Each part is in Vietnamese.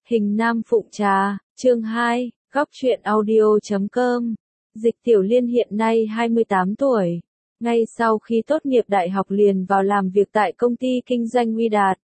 Hình Nam Phụng Trà, chương 2, góc truyện audio.com. Dịch Tiểu Liên hiện nay 28 tuổi. Ngay sau khi tốt nghiệp đại học liền vào làm việc tại công ty kinh doanh Uy Đạt.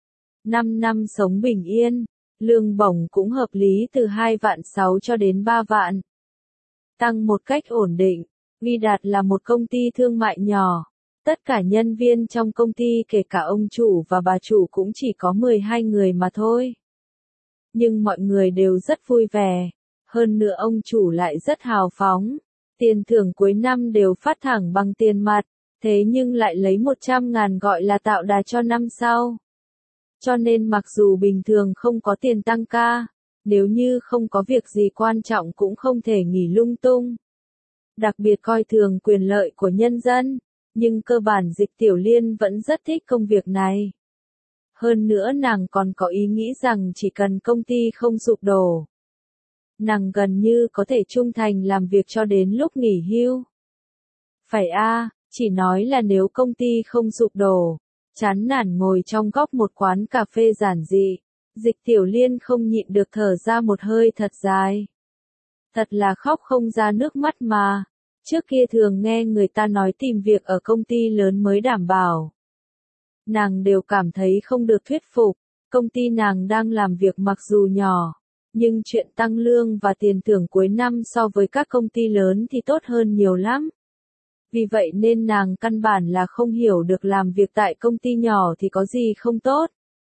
5 năm sống bình yên, lương bổng cũng hợp lý từ 2,6 vạn cho đến 3 vạn. Tăng một cách ổn định. Uy Đạt là một công ty thương mại nhỏ. Tất cả nhân viên trong công ty kể cả ông chủ và bà chủ cũng chỉ có 12 người mà thôi. Nhưng mọi người đều rất vui vẻ. Hơn nữa ông chủ lại rất hào phóng. Tiền thưởng cuối năm đều phát thẳng bằng tiền mặt. Thế nhưng lại lấy 100.000 gọi là tạo đà cho năm sau. Cho nên mặc dù bình thường không có tiền tăng ca, nếu như không có việc gì quan trọng cũng không thể nghỉ lung tung. Đặc biệt coi thường quyền lợi của nhân dân, nhưng cơ bản Dịch Tiểu Liên vẫn rất thích công việc này. Hơn nữa nàng còn có ý nghĩ rằng chỉ cần công ty không sụp đổ, nàng gần như có thể trung thành làm việc cho đến lúc nghỉ hưu. Phải chỉ nói là nếu công ty không sụp đổ, chán nản ngồi trong góc một quán cà phê giản dị, Dịch Tiểu Liên không nhịn được thở ra một hơi thật dài. Thật là khóc không ra nước mắt mà. Trước kia thường nghe người ta nói tìm việc ở công ty lớn mới đảm bảo. Nàng đều cảm thấy không được thuyết phục. Công ty nàng đang làm việc mặc dù nhỏ, nhưng chuyện tăng lương và tiền thưởng cuối năm so với các công ty lớn thì tốt hơn nhiều lắm. Vì vậy nên nàng căn bản là không hiểu được làm việc tại công ty nhỏ thì có gì không tốt.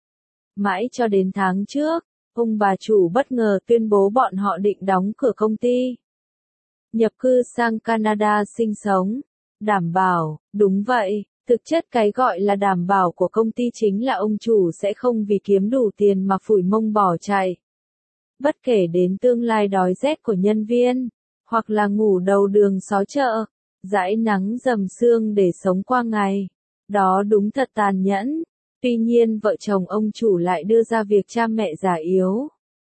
Mãi cho đến tháng trước, ông bà chủ bất ngờ tuyên bố bọn họ định đóng cửa công ty. Nhập cư sang Canada sinh sống. Đảm bảo, đúng vậy, thực chất cái gọi là đảm bảo của công ty chính là ông chủ sẽ không vì kiếm đủ tiền mà phủi mông bỏ chạy. Bất kể đến tương lai đói rét của nhân viên, hoặc là ngủ đầu đường xó chợ, dãi nắng dầm sương để sống qua ngày. Đó đúng thật tàn nhẫn. Tuy nhiên vợ chồng ông chủ lại đưa ra việc cha mẹ già yếu.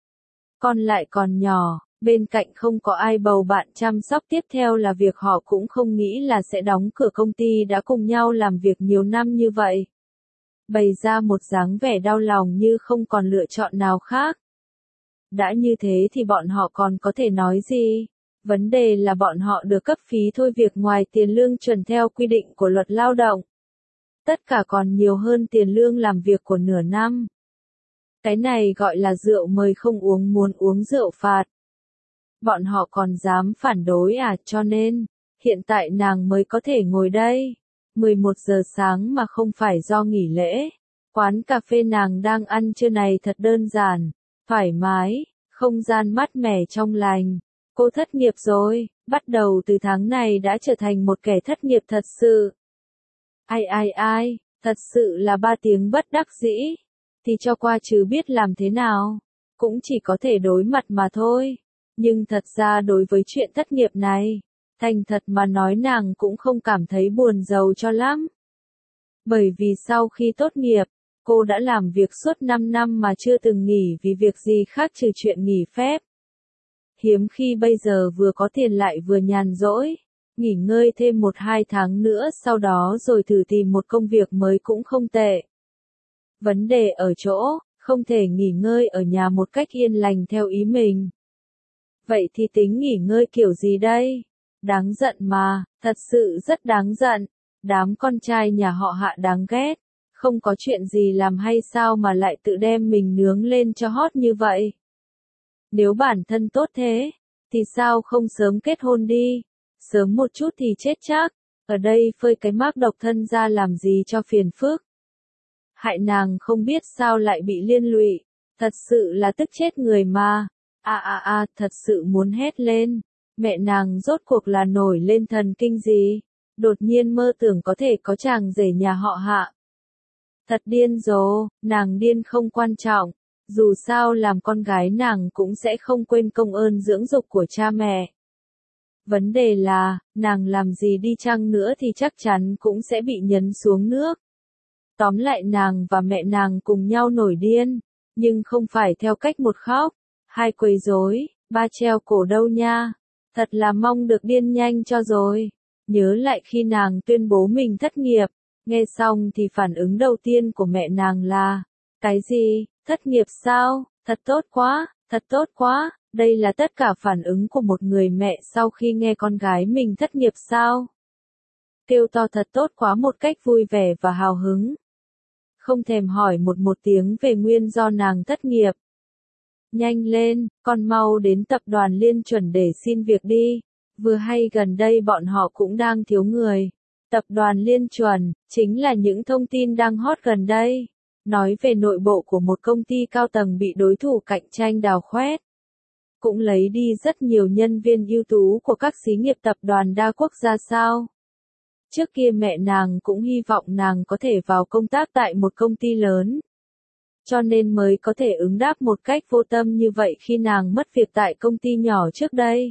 Con lại còn nhỏ. Bên cạnh không có ai bầu bạn chăm sóc, tiếp theo là việc họ cũng không nghĩ là sẽ đóng cửa công ty đã cùng nhau làm việc nhiều năm như vậy. Bày ra một dáng vẻ đau lòng như không còn lựa chọn nào khác. Đã như thế thì bọn họ còn có thể nói gì? Vấn đề là bọn họ được cấp phí thôi việc ngoài tiền lương chuẩn theo quy định của luật lao động. Tất cả còn nhiều hơn tiền lương làm việc của nửa năm. Cái này gọi là rượu mời không uống muốn uống rượu phạt. Bọn họ còn dám phản đối cho nên, hiện tại nàng mới có thể ngồi đây. 11 giờ sáng mà không phải do nghỉ lễ. Quán cà phê nàng đang ăn trưa này thật đơn giản, thoải mái, không gian mát mẻ trong lành. Cô thất nghiệp rồi, bắt đầu từ tháng này đã trở thành một kẻ thất nghiệp thật sự. Ai, thật sự là 3 tiếng bất đắc dĩ. Thì cho qua chứ biết làm thế nào, cũng chỉ có thể đối mặt mà thôi. Nhưng thật ra đối với chuyện thất nghiệp này, thành thật mà nói nàng cũng không cảm thấy buồn rầu cho lắm. Bởi vì sau khi tốt nghiệp, cô đã làm việc suốt 5 năm mà chưa từng nghỉ vì việc gì khác trừ chuyện nghỉ phép. Hiếm khi bây giờ vừa có tiền lại vừa nhàn rỗi, nghỉ ngơi thêm 1-2 tháng nữa sau đó rồi thử tìm một công việc mới cũng không tệ. Vấn đề ở chỗ, không thể nghỉ ngơi ở nhà một cách yên lành theo ý mình. Vậy thì tính nghỉ ngơi kiểu gì đây? Đáng giận mà, thật sự rất đáng giận. Đám con trai nhà họ Hạ đáng ghét. Không có chuyện gì làm hay sao mà lại tự đem mình nướng lên cho hot như vậy? Nếu bản thân tốt thế, thì sao không sớm kết hôn đi? Sớm một chút thì chết chắc. Ở đây phơi cái mác độc thân ra làm gì cho phiền phức. Hại nàng không biết sao lại bị liên lụy. Thật sự là tức chết người mà. Thật sự muốn hét lên. Mẹ nàng rốt cuộc là nổi lên thần kinh gì? Đột nhiên mơ tưởng có thể có chàng rể nhà họ Hạ. Thật điên rồ, nàng điên không quan trọng. Dù sao làm con gái nàng cũng sẽ không quên công ơn dưỡng dục của cha mẹ. Vấn đề là, nàng làm gì đi chăng nữa thì chắc chắn cũng sẽ bị nhấn xuống nước. Tóm lại nàng và mẹ nàng cùng nhau nổi điên, nhưng không phải theo cách một khóc, 2 quấy rối, 3 treo cổ đâu nha. Thật là mong được điên nhanh cho rồi. Nhớ lại khi nàng tuyên bố mình thất nghiệp, nghe xong thì phản ứng đầu tiên của mẹ nàng là, cái gì, thất nghiệp sao, thật tốt quá, đây là tất cả phản ứng của một người mẹ sau khi nghe con gái mình thất nghiệp sao? Kêu to thật tốt quá một cách vui vẻ và hào hứng. Không thèm hỏi một tiếng về nguyên do nàng thất nghiệp. Nhanh lên, con mau đến tập đoàn Liên Chuẩn để xin việc đi. Vừa hay gần đây bọn họ cũng đang thiếu người. Tập đoàn Liên Chuẩn, chính là những thông tin đang hot gần đây. Nói về nội bộ của một công ty cao tầng bị đối thủ cạnh tranh đào khoét. Cũng lấy đi rất nhiều nhân viên ưu tú của các xí nghiệp tập đoàn đa quốc gia sao. Trước kia mẹ nàng cũng hy vọng nàng có thể vào công tác tại một công ty lớn. Cho nên mới có thể ứng đáp một cách vô tâm như vậy khi nàng mất việc tại công ty nhỏ trước đây.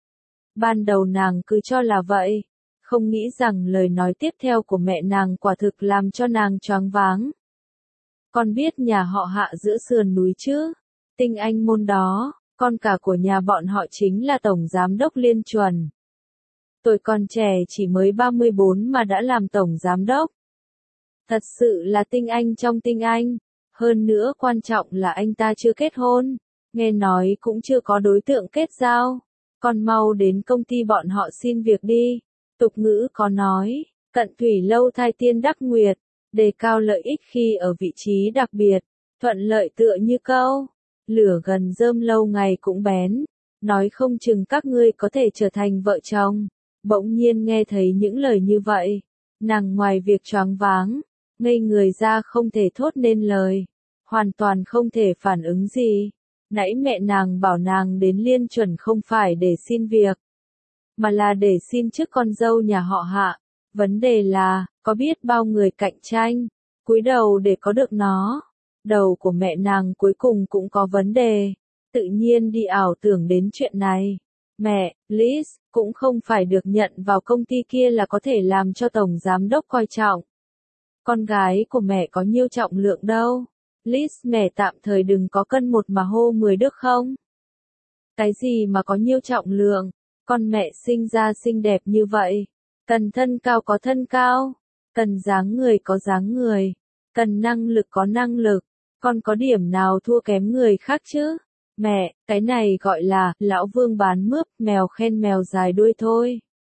Ban đầu nàng cứ cho là vậy, không nghĩ rằng lời nói tiếp theo của mẹ nàng quả thực làm cho nàng choáng váng. Con biết nhà họ Hạ giữa sườn núi chứ? Tinh Anh môn đó, con cả của nhà bọn họ chính là Tổng Giám đốc Liên Chuẩn. Tuổi còn trẻ chỉ mới 34 mà đã làm Tổng Giám đốc. Thật sự là tinh anh trong tinh anh. Hơn nữa quan trọng là anh ta chưa kết hôn. Nghe nói cũng chưa có đối tượng kết giao. Con mau đến công ty bọn họ xin việc đi. Tục ngữ có nói, cận thủy lâu thai tiên đắc nguyệt. Đề cao lợi ích khi ở vị trí đặc biệt. Thuận lợi tựa như câu. Lửa gần rơm lâu ngày cũng bén. Nói không chừng các ngươi có thể trở thành vợ chồng. Bỗng nhiên nghe thấy những lời như vậy, nàng ngoài việc choáng váng, ngây người ra không thể thốt nên lời, hoàn toàn không thể phản ứng gì. Nãy mẹ nàng bảo nàng đến Liên Chuẩn không phải để xin việc, mà là để xin chức con dâu nhà họ Hạ. Vấn đề là, có biết bao người cạnh tranh, cúi đầu để có được nó. Đầu của mẹ nàng cuối cùng cũng có vấn đề, tự nhiên đi ảo tưởng đến chuyện này. Mẹ, Liz, cũng không phải được nhận vào công ty kia là có thể làm cho Tổng Giám đốc coi trọng. Con gái của mẹ có nhiêu trọng lượng đâu. Liz, mẹ tạm thời đừng có cân một mà hô 10 được không? Cái gì mà có nhiêu trọng lượng? Con mẹ sinh ra xinh đẹp như vậy. Cần thân cao có thân cao. Cần dáng người có dáng người. Cần năng lực có năng lực. Con có điểm nào thua kém người khác chứ? Mẹ, cái này gọi là, lão vương bán mướp, mèo khen mèo dài đuôi thôi.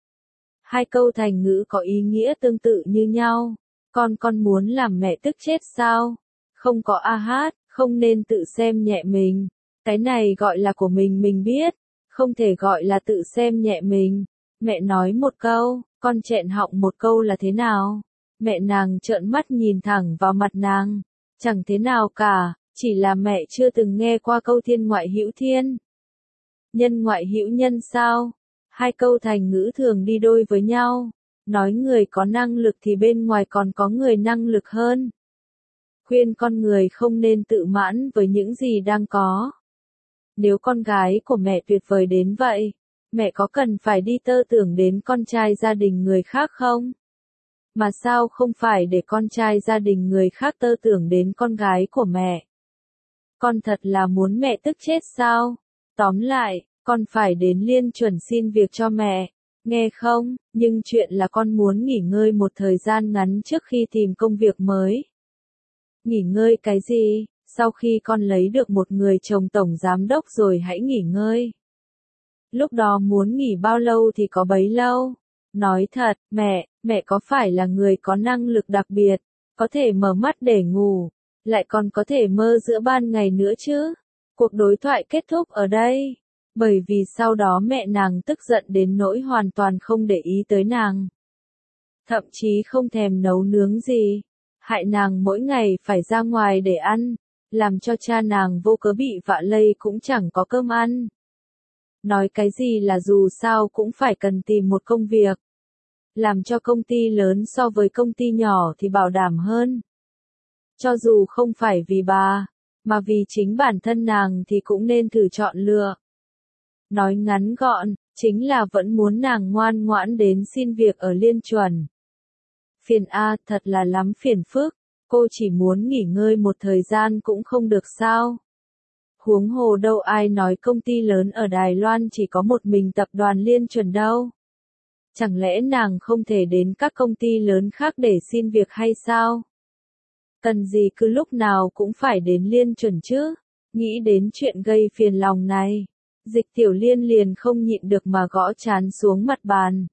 Hai câu thành ngữ có ý nghĩa tương tự như nhau. Con muốn làm mẹ tức chết sao? Không có a hát, không nên tự xem nhẹ mình. Cái này gọi là của mình biết. Không thể gọi là tự xem nhẹ mình. Mẹ nói một câu, con chẹn họng một câu là thế nào? Mẹ nàng trợn mắt nhìn thẳng vào mặt nàng. Chẳng thế nào cả. Chỉ là mẹ chưa từng nghe qua câu thiên ngoại hữu thiên. Nhân ngoại hữu nhân sao? Hai câu thành ngữ thường đi đôi với nhau. Nói người có năng lực thì bên ngoài còn có người năng lực hơn. Khuyên con người không nên tự mãn với những gì đang có. Nếu con gái của mẹ tuyệt vời đến vậy, mẹ có cần phải đi tơ tưởng đến con trai gia đình người khác không? Mà sao không phải để con trai gia đình người khác tơ tưởng đến con gái của mẹ? Con thật là muốn mẹ tức chết sao? Tóm lại, con phải đến Liên Chuẩn xin việc cho mẹ. Nghe không? Nhưng chuyện là con muốn nghỉ ngơi một thời gian ngắn trước khi tìm công việc mới. Nghỉ ngơi cái gì? Sau khi con lấy được một người chồng tổng giám đốc rồi hãy nghỉ ngơi. Lúc đó muốn nghỉ bao lâu thì có bấy lâu. Nói thật, mẹ có phải là người có năng lực đặc biệt, có thể mở mắt để ngủ, lại còn có thể mơ giữa ban ngày nữa chứ? Cuộc đối thoại kết thúc ở đây, bởi vì sau đó mẹ nàng tức giận đến nỗi hoàn toàn không để ý tới nàng. Thậm chí không thèm nấu nướng gì, hại nàng mỗi ngày phải ra ngoài để ăn, làm cho cha nàng vô cớ bị vạ lây cũng chẳng có cơm ăn. Nói cái gì là dù sao cũng phải cần tìm một công việc. Làm cho công ty lớn so với công ty nhỏ thì bảo đảm hơn. Cho dù không phải vì bà, mà vì chính bản thân nàng thì cũng nên thử chọn lựa. Nói ngắn gọn, chính là vẫn muốn nàng ngoan ngoãn đến xin việc ở Liên Chuẩn. Phiền a, thật là lắm phiền phức, cô chỉ muốn nghỉ ngơi một thời gian cũng không được sao? Huống hồ đâu ai nói công ty lớn ở Đài Loan chỉ có một mình tập đoàn Liên Chuẩn đâu. Chẳng lẽ nàng không thể đến các công ty lớn khác để xin việc hay sao? Cần gì cứ lúc nào cũng phải đến Liên Chuẩn chứ? Nghĩ đến chuyện gây phiền lòng này, Dịch Tiểu Liên liền không nhịn được mà gõ trán xuống mặt bàn.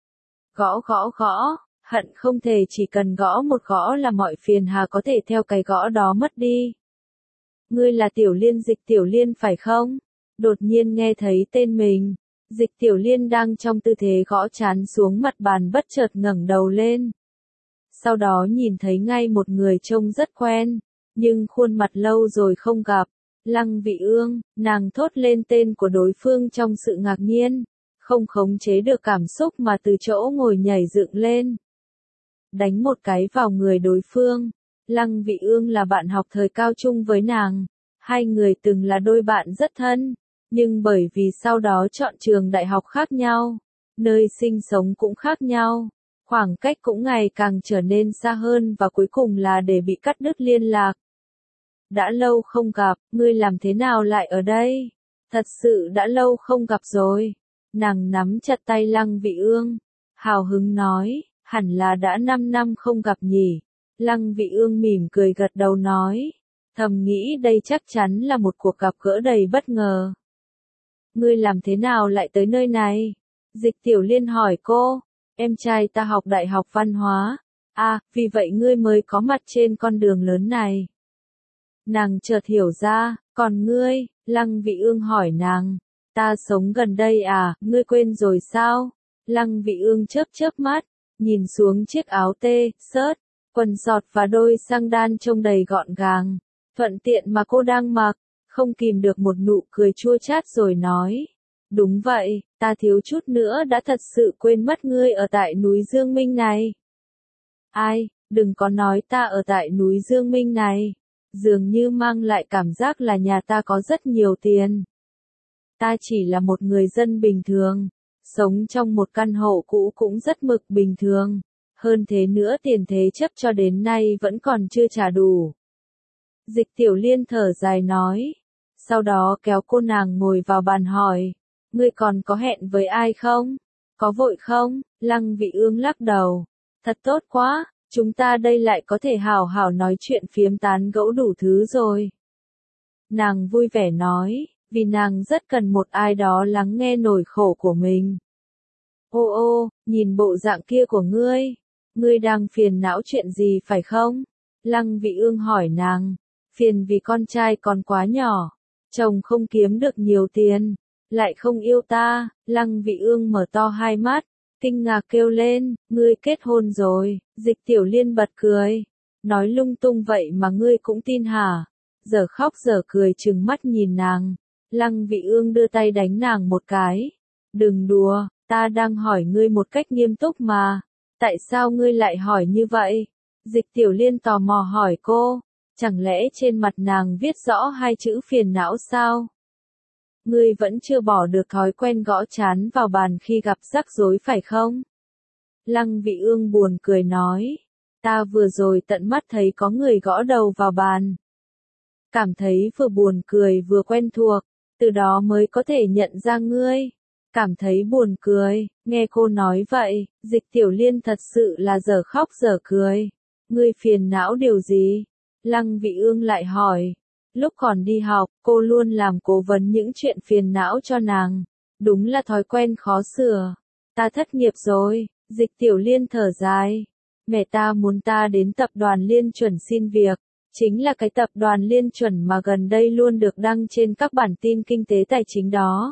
Gõ gõ gõ, hận không thể chỉ cần gõ một gõ là mọi phiền hà có thể theo cái gõ đó mất đi. Ngươi là Tiểu Liên, Dịch Tiểu Liên phải không? Đột nhiên nghe thấy tên mình, Dịch Tiểu Liên đang trong tư thế gõ trán xuống mặt bàn bất chợt ngẩng đầu lên. Sau đó nhìn thấy ngay một người trông rất quen, nhưng khuôn mặt lâu rồi không gặp. Lăng Vị Ương, nàng thốt lên tên của đối phương trong sự ngạc nhiên, không khống chế được cảm xúc mà từ chỗ ngồi nhảy dựng lên. Đánh một cái vào người đối phương. Lăng Vị Ương là bạn học thời cao trung với nàng, hai người từng là đôi bạn rất thân, nhưng bởi vì sau đó chọn trường đại học khác nhau, nơi sinh sống cũng khác nhau, khoảng cách cũng ngày càng trở nên xa hơn và cuối cùng là để bị cắt đứt liên lạc. Đã lâu không gặp, ngươi làm thế nào lại ở đây? Thật sự đã lâu không gặp rồi. Nàng nắm chặt tay Lăng Vị Ương, hào hứng nói, hẳn là đã 5 năm không gặp nhỉ. Lăng Vị Ương mỉm cười gật đầu nói, thầm nghĩ đây chắc chắn là một cuộc gặp gỡ đầy bất ngờ. Ngươi làm thế nào lại tới nơi này? Dịch Tiểu Liên hỏi cô, em trai ta học đại học văn hóa. À, vì vậy ngươi mới có mặt trên con đường lớn này. Nàng chợt hiểu ra, còn ngươi, Lăng Vị Ương hỏi nàng, ta sống gần đây à, ngươi quên rồi sao? Lăng Vị Ương chớp chớp mắt, nhìn xuống chiếc áo tê, xớt, quần sọt và đôi xăng đan trông đầy gọn gàng, thuận tiện mà cô đang mặc, không kìm được một nụ cười chua chát rồi nói, đúng vậy, ta thiếu chút nữa đã thật sự quên mất ngươi ở tại núi Dương Minh này. Ai, đừng có nói ta ở tại núi Dương Minh này. Dường như mang lại cảm giác là nhà ta có rất nhiều tiền. Ta chỉ là một người dân bình thường, sống trong một căn hộ cũ cũng rất mực bình thường. Hơn thế nữa tiền thế chấp cho đến nay vẫn còn chưa trả đủ. Dịch Tiểu Liên thở dài nói. Sau đó kéo cô nàng ngồi vào bàn hỏi. Ngươi còn có hẹn với ai không? Có vội không? Lăng Vị Ương lắc đầu. Thật tốt quá. Chúng ta đây lại có thể hào hào nói chuyện phiếm tán gẫu đủ thứ rồi. Nàng vui vẻ nói, vì nàng rất cần một ai đó lắng nghe nỗi khổ của mình. Ô ô, nhìn bộ dạng kia của ngươi đang phiền não chuyện gì phải không? Lăng Vị Ương hỏi nàng, phiền vì con trai còn quá nhỏ, chồng không kiếm được nhiều tiền, lại không yêu ta. Lăng Vị Ương mở to hai mắt, kinh ngạc kêu lên, ngươi kết hôn rồi. Dịch Tiểu Liên bật cười, nói lung tung vậy mà ngươi cũng tin hả? Giờ khóc giờ cười trừng mắt nhìn nàng. Lăng Vị Ương đưa tay đánh nàng một cái. Đừng đùa, ta đang hỏi ngươi một cách nghiêm túc mà. Tại sao ngươi lại hỏi như vậy? Dịch Tiểu Liên tò mò hỏi cô, chẳng lẽ trên mặt nàng viết rõ hai chữ phiền não sao? Ngươi vẫn chưa bỏ được thói quen gõ trán vào bàn khi gặp rắc rối phải không? Lăng Vị Ương buồn cười nói, ta vừa rồi tận mắt thấy có người gõ đầu vào bàn. Cảm thấy vừa buồn cười vừa quen thuộc, từ đó mới có thể nhận ra ngươi. Cảm thấy buồn cười, nghe cô nói vậy, Dịch Tiểu Liên thật sự là dở khóc dở cười. Ngươi phiền não điều gì? Lăng Vị Ương lại hỏi. Lúc còn đi học, cô luôn làm cố vấn những chuyện phiền não cho nàng. Đúng là thói quen khó sửa. Ta thất nghiệp rồi. Dịch Tiểu Liên thở dài. Mẹ ta muốn ta đến tập đoàn Liên Chuẩn xin việc. Chính là cái tập đoàn Liên Chuẩn mà gần đây luôn được đăng trên các bản tin kinh tế tài chính đó.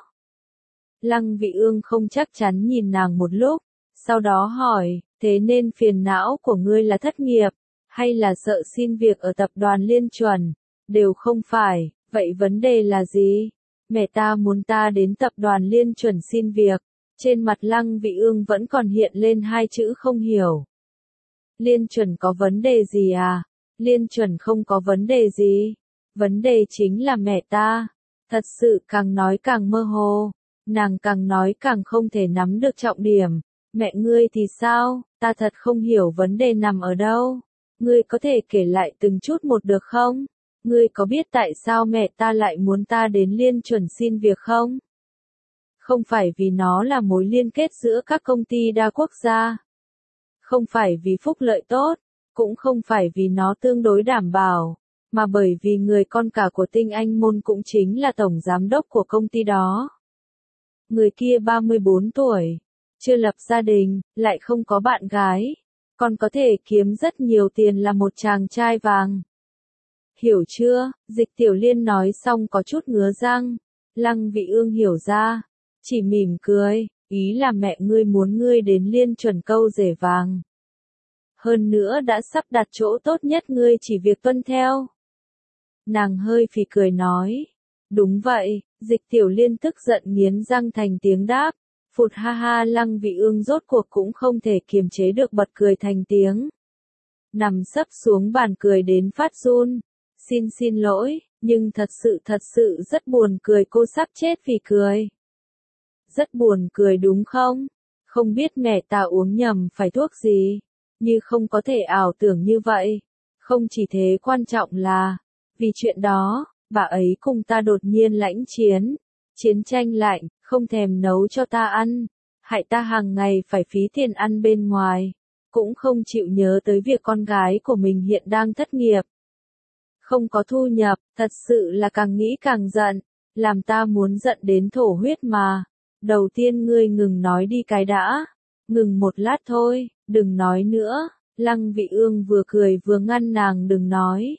Lăng Vị Ương không chắc chắn nhìn nàng một lúc. Sau đó hỏi, thế nên phiền não của ngươi là thất nghiệp, hay là sợ xin việc ở tập đoàn Liên Chuẩn? Đều không phải, vậy vấn đề là gì? Mẹ ta muốn ta đến tập đoàn Liên Chuẩn xin việc. Trên mặt Lăng Vị Ương vẫn còn hiện lên hai chữ không hiểu. Liên Chuẩn có vấn đề gì à? Liên Chuẩn không có vấn đề gì. Vấn đề chính là mẹ ta. Thật sự càng nói càng mơ hồ. Nàng càng nói càng không thể nắm được trọng điểm. Mẹ ngươi thì sao? Ta thật không hiểu vấn đề nằm ở đâu. Ngươi có thể kể lại từng chút một được không? Ngươi có biết tại sao mẹ ta lại muốn ta đến Liên Chuẩn xin việc không? Không phải vì nó là mối liên kết giữa các công ty đa quốc gia. Không phải vì phúc lợi tốt, cũng không phải vì nó tương đối đảm bảo, mà bởi vì người con cả của Tinh Anh Môn cũng chính là tổng giám đốc của công ty đó. Người kia 34 tuổi, chưa lập gia đình, lại không có bạn gái, còn có thể kiếm rất nhiều tiền là một chàng trai vàng. Hiểu chưa? Dịch Tiểu Liên nói xong có chút ngứa răng. Lăng Vị Ương hiểu ra, chỉ mỉm cười, ý là mẹ ngươi muốn ngươi đến Liên chuẩn câu rể vàng. Hơn nữa đã sắp đặt chỗ tốt nhất, ngươi chỉ việc tuân theo. Nàng hơi phì cười nói, đúng vậy. Dịch Tiểu Liên tức giận nghiến răng thành tiếng đáp, phụt ha ha. Lăng Vị Ương rốt cuộc cũng không thể kiềm chế được bật cười thành tiếng. Nằm sấp xuống bàn cười đến phát run. Xin lỗi, nhưng thật sự rất buồn cười, cô sắp chết vì cười. Rất buồn cười đúng không? Không biết mẹ ta uống nhầm phải thuốc gì, như không có thể ảo tưởng như vậy. Không chỉ thế, quan trọng là, vì chuyện đó, bà ấy cùng ta đột nhiên lãnh chiến. Chiến tranh lạnh, không thèm nấu cho ta ăn, hại ta hàng ngày phải phí tiền ăn bên ngoài, cũng không chịu nhớ tới việc con gái của mình hiện đang thất nghiệp. Không có thu nhập, thật sự là càng nghĩ càng giận, làm ta muốn giận đến thổ huyết mà. Đầu tiên ngươi ngừng nói đi cái đã, ngừng một lát thôi, đừng nói nữa. Lăng Vị Ương vừa cười vừa ngăn nàng đừng nói.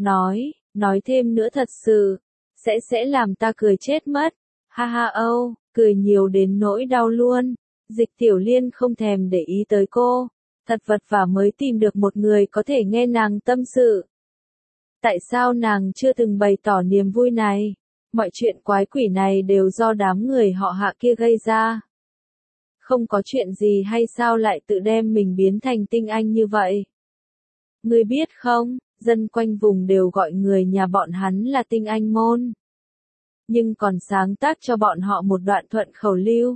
Nói thêm nữa thật sự, sẽ làm ta cười chết mất. Ha ha âu, cười nhiều đến nỗi đau luôn. Dịch Tiểu Liên không thèm để ý tới cô, thật vật vả mới tìm được một người có thể nghe nàng tâm sự. Tại sao nàng chưa từng bày tỏ niềm vui này? Mọi chuyện quái quỷ này đều do đám người họ Hạ kia gây ra. Không có chuyện gì hay sao lại tự đem mình biến thành Tinh Anh như vậy? Ngươi biết không, dân quanh vùng đều gọi người nhà bọn hắn là Tinh Anh Môn. Nhưng còn sáng tác cho bọn họ một đoạn thuận khẩu lưu.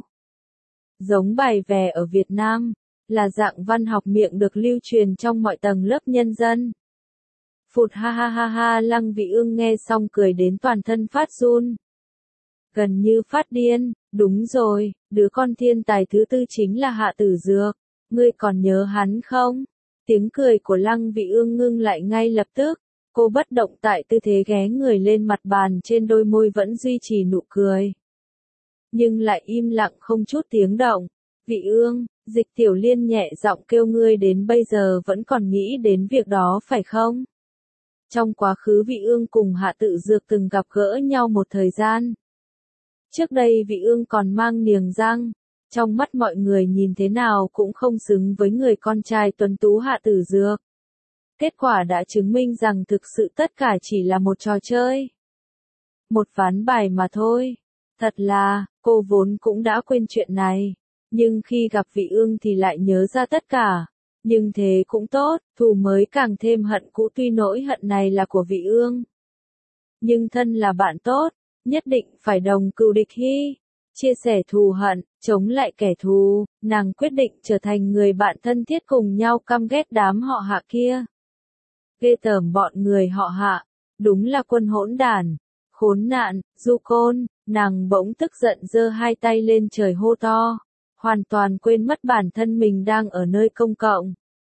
Giống bài vè ở Việt Nam, là dạng văn học miệng được lưu truyền trong mọi tầng lớp nhân dân. Phụt ha ha ha ha. Lăng Vị Ương nghe xong cười đến toàn thân phát run. Gần như phát điên, đúng rồi, đứa con thiên tài thứ tư chính là Hạ Tử Dược, ngươi còn nhớ hắn không? Tiếng cười của Lăng Vị Ương ngưng lại ngay lập tức, cô bất động tại tư thế ghé người lên mặt bàn, trên đôi môi vẫn duy trì nụ cười. Nhưng lại im lặng không chút tiếng động. Vị Ương, Dịch Tiểu Liên nhẹ giọng kêu, ngươi đến bây giờ vẫn còn nghĩ đến việc đó phải không? Trong quá khứ Vị Ương cùng Hạ Tự Dược từng gặp gỡ nhau một thời gian. Trước đây Vị Ương còn mang niềng răng, trong mắt mọi người nhìn thế nào cũng không xứng với người con trai tuấn tú Hạ Tử Dược. Kết quả đã chứng minh rằng thực sự tất cả chỉ là một trò chơi. Một ván bài mà thôi. Thật là, cô vốn cũng đã quên chuyện này. Nhưng khi gặp Vị Ương thì lại nhớ ra tất cả. Nhưng thế cũng tốt, thù mới càng thêm hận cũ, tuy nỗi hận này là của Vị Ương. Nhưng thân là bạn tốt, nhất định phải đồng cừu địch hy. Chia sẻ thù hận, chống lại kẻ thù, nàng quyết định trở thành người bạn thân thiết cùng nhau căm ghét đám họ Hạ kia. Ghê tởm bọn người họ Hạ, đúng là quân hỗn đản, khốn nạn, du côn. Nàng bỗng tức giận giơ hai tay lên trời hô to, hoàn toàn quên mất bản thân mình đang ở nơi công cộng.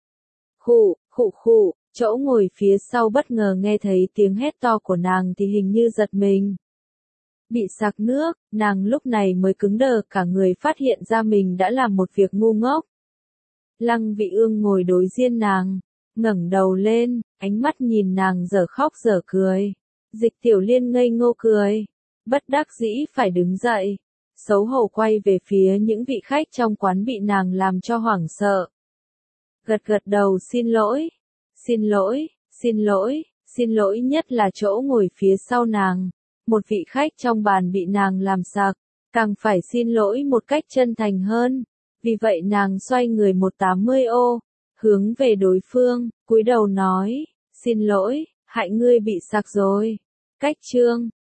Khụ, chỗ ngồi phía sau bất ngờ nghe thấy tiếng hét to của nàng thì hình như giật mình. Bị sặc nước, nàng lúc này mới cứng đờ cả người, phát hiện ra mình đã làm một việc ngu ngốc. Lăng Vị Ương ngồi đối diện nàng, ngẩng đầu lên, ánh mắt nhìn nàng dở khóc dở cười. Dịch Tiểu Liên ngây ngô cười, bất đắc dĩ phải đứng dậy, xấu hổ quay về phía những vị khách trong quán bị nàng làm cho hoảng sợ. Gật đầu xin lỗi, nhất là chỗ ngồi phía sau nàng. Một vị khách trong bàn bị nàng làm sặc, càng phải xin lỗi một cách chân thành hơn. Vì vậy nàng xoay người 180 ô, hướng về đối phương, cúi đầu nói, xin lỗi, hại ngươi bị sặc rồi. Cách chương